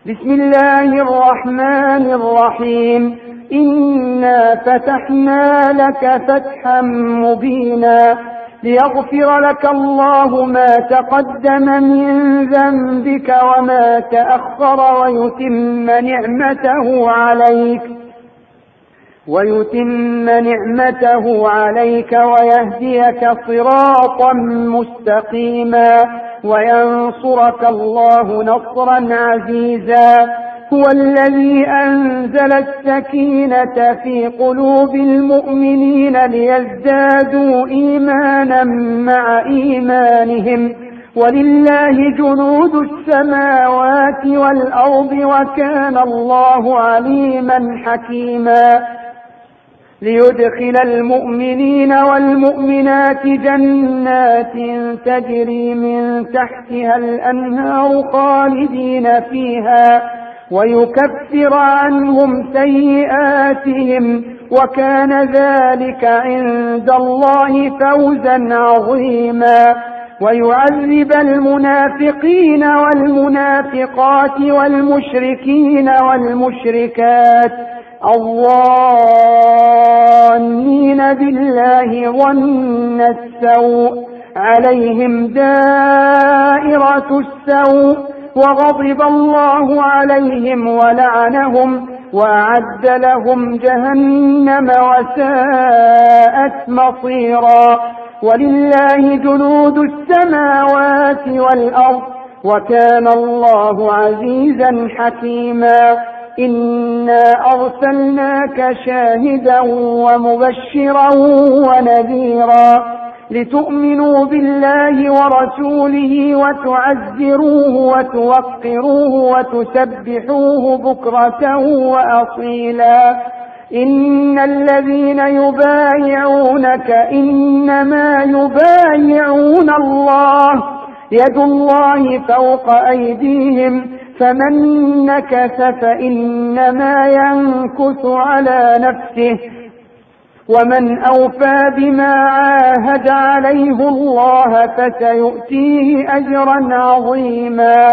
بسم الله الرحمن الرحيم. إنا فتحنا لك فتحا مبينا ليغفر لك الله ما تقدم من ذنبك وما تأخر ويتم نعمته عليك ويهديك صراطا مستقيما وينصرك الله نصرا عزيزا. هو الذي أنزل السكينة في قلوب المؤمنين ليزدادوا إيمانا مع إيمانهم ولله جنود السماوات والأرض وكان الله عليما حكيما. ليدخل المؤمنين والمؤمنات جنات تجري من تحتها الأنهار خالدين فيها ويكفر عنهم سيئاتهم وكان ذلك عند الله فوزا عظيما. ويعذب المنافقين والمنافقات والمشركين والمشركات الظانين بالله ظن السوء عليهم دائرة السوء وغضب الله عليهم ولعنهم وأعد لهم جهنم وساءت مصيرا. ولله جنود السماوات والأرض وكان الله عزيزا حكيما. إنا أرسلناك شاهدا ومبشرا ونذيرا لتؤمنوا بالله ورسوله وتعزروه وتوقروه وتسبحوه بكرة وأصيلا. إن الذين يبايعونك إنما يبايعون الله يد الله فوق أيديهم فمن نكث فإنما ينكث على نفسه ومن أوفى بما عاهد عليه الله فسيؤتيه أجرا عظيما.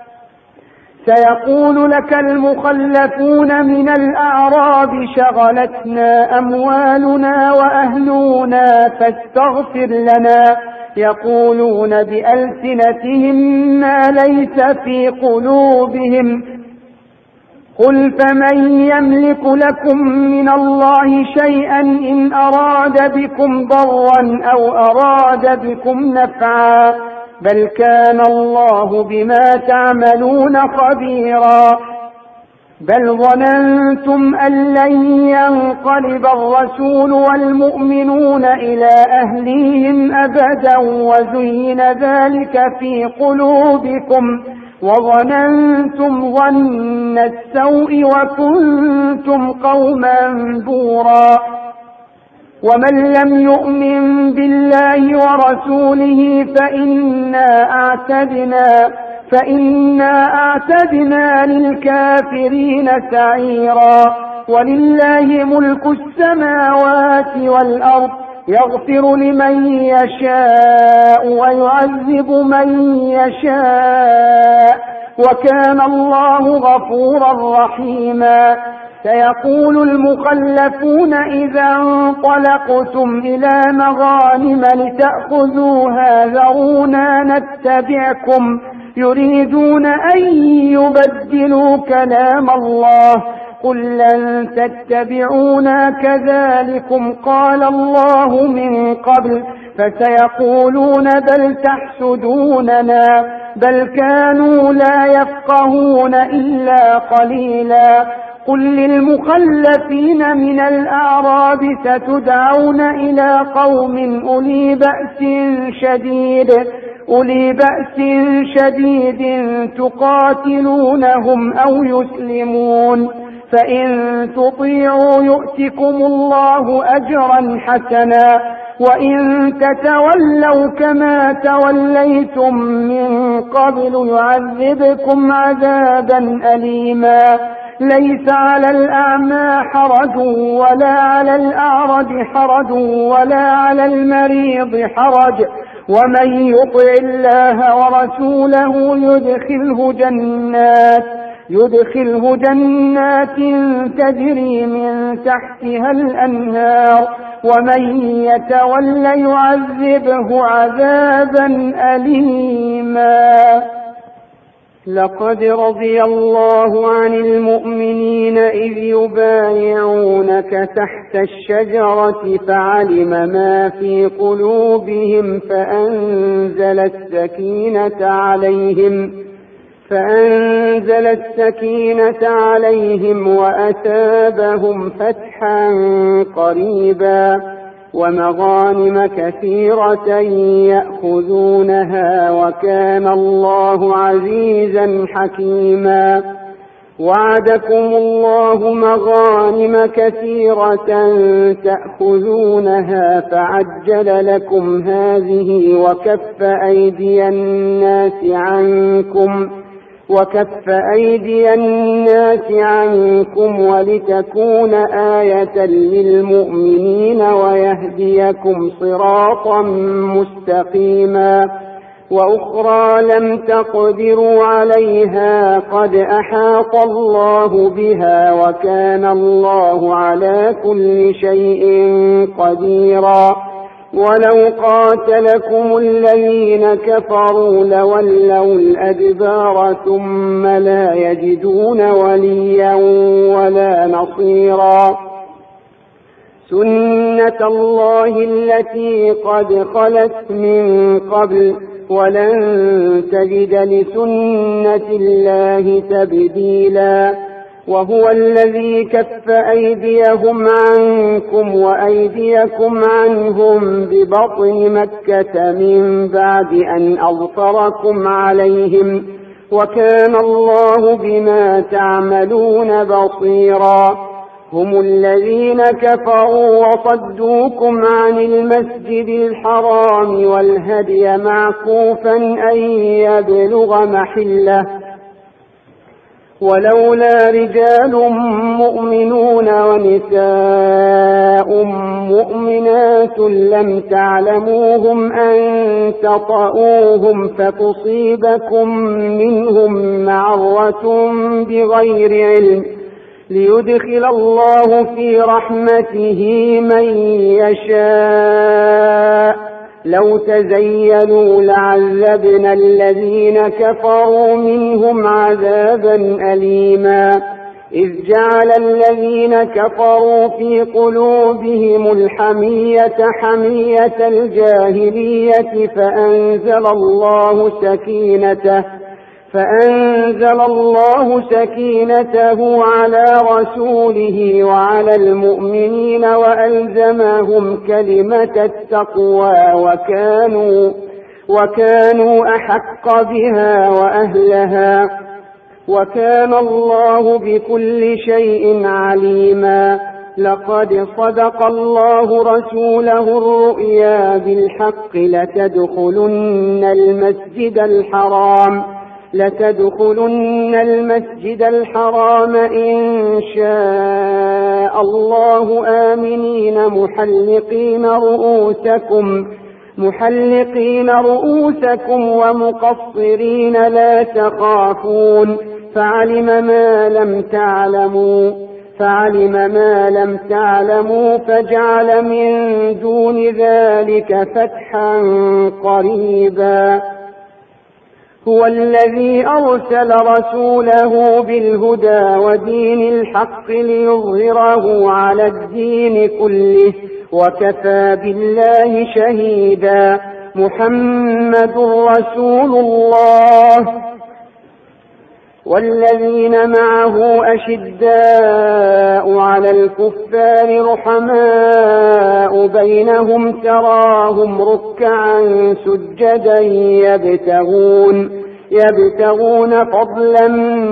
سيقول لك المخلفون من الأعراب شغلتنا أموالنا وأهلنا فاستغفر لنا يقولون بألسنتهم ما ليس في قلوبهم قل فمن يملك لكم من الله شيئا إن أراد بكم ضرا أو أراد بكم نفعا بل كان الله بما تعملون خبيرا. بل ظننتم أن لن ينقلب الرسول والمؤمنون إلى أهليهم أبدا وزين ذلك في قلوبكم وظننتم ظن السوء وكنتم قوما بورا. ومن لم يؤمن بالله ورسوله فإنا أعتدنا للكافرين سعيرا. ولله ملك السماوات والأرض يغفر لمن يشاء ويعذب من يشاء وكان الله غفورا رحيما. سيقول المخلفون إذا انطلقتم إلى مغانم لتأخذوها ذرونا نتبعكم يريدون أن يبدلوا كلام الله قل لن تتبعونا كذلكم قال الله من قبل فسيقولون بل تحسدوننا بل كانوا لا يفقهون إلا قليلا. قل للمخلفين من الأعراب ستدعون إلى قوم أولي بأس شديد تقاتلونهم أو يسلمون فإن تطيعوا يؤتكم الله أجرا حسنا وإن تتولوا كما توليتم من قبل يعذبكم عذابا أليما. ليس على الأعمى حرج ولا على الأعرج حرج ولا على المريض حرج ومن يطع الله ورسوله يدخله جنات تجري من تحتها الأنهار ومن يتول يعذبه عذابا أليما. لقد رضي الله عن المؤمنين إذ يبايعونك تحت الشجرة فعلم ما في قلوبهم فأنزل السكينة عليهم وأثابهم فتحا قريبا ومغانم كثيرة يأخذونها وكان الله عزيزا حكيما. وعدكم الله مغانم كثيرة تأخذونها فعجل لكم هذه وكف أيدي الناس عنكم ولتكون آية للمؤمنين ويهديكم صراطا مستقيما. وأخرى لم تقدروا عليها قد أحاط الله بها وكان الله على كل شيء قديرا. ولو قاتلكم الذين كفروا لولوا الأدبار ثم لا يجدون وليا ولا نصيرا. سنة الله التي قد خلت من قبل ولن تجد لسنة الله تبديلا. وهو الذي كف أيديهم عنكم وأيديكم عنهم ببطن مكة من بعد أن أظفركم عليهم وكان الله بما تعملون بصيرا. هم الذين كفروا وصدوكم عن المسجد الحرام والهدي معكوفا أن يبلغ محله ولولا رجال مؤمنون ونساء مؤمنات لم تعلموهم أن تطؤوهم فتصيبكم منهم معرة بغير علم ليدخل الله في رحمته من يشاء. لو تزينوا لعذبنا الذين كفروا منهم عذابا أليما. إذ جعل الذين كفروا في قلوبهم الحمية حمية الجاهلية فأنزل الله سكينته على رسوله وعلى المؤمنين وألزمهم كلمة التقوى وكانوا أحق بها وأهلها وكان الله بكل شيء عليما. لقد صدق الله رسوله الرؤيا بالحق لتدخلن المسجد الحرام إن شاء الله آمنين محلقين رؤوسكم ومقصرين لا تخافون فعلم ما لم تعلموا فجعل من دون ذلك فتحا قريبا. هو الذي أرسل رسوله بالهدى ودين الحق ليظهره على الدين كله وكفى بالله شهيدا. محمد رسول الله والذين معه أشداء على الكفار رحماء بينهم تراهم ركعا سجدا يبتغون فضلا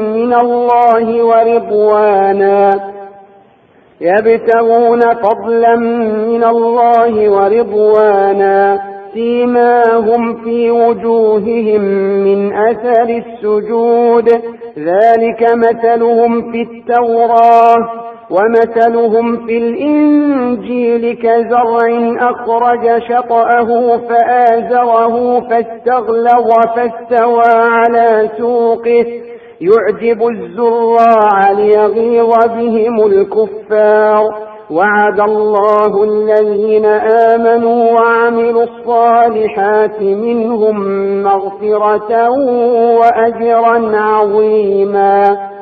من الله ورضوانا سيماهم في وجوههم من أثر السجود ذلك مثلهم في التوراة ومثلهم في الإنجيل كزرع أخرج شطأه فآزره فاستغلظ فاستوى على سوقه يعجب الزراع ليغيظ بهم الكفار. وعد الله الذين آمنوا وعملوا الصالحات منهم مغفرة وأجرا عظيما.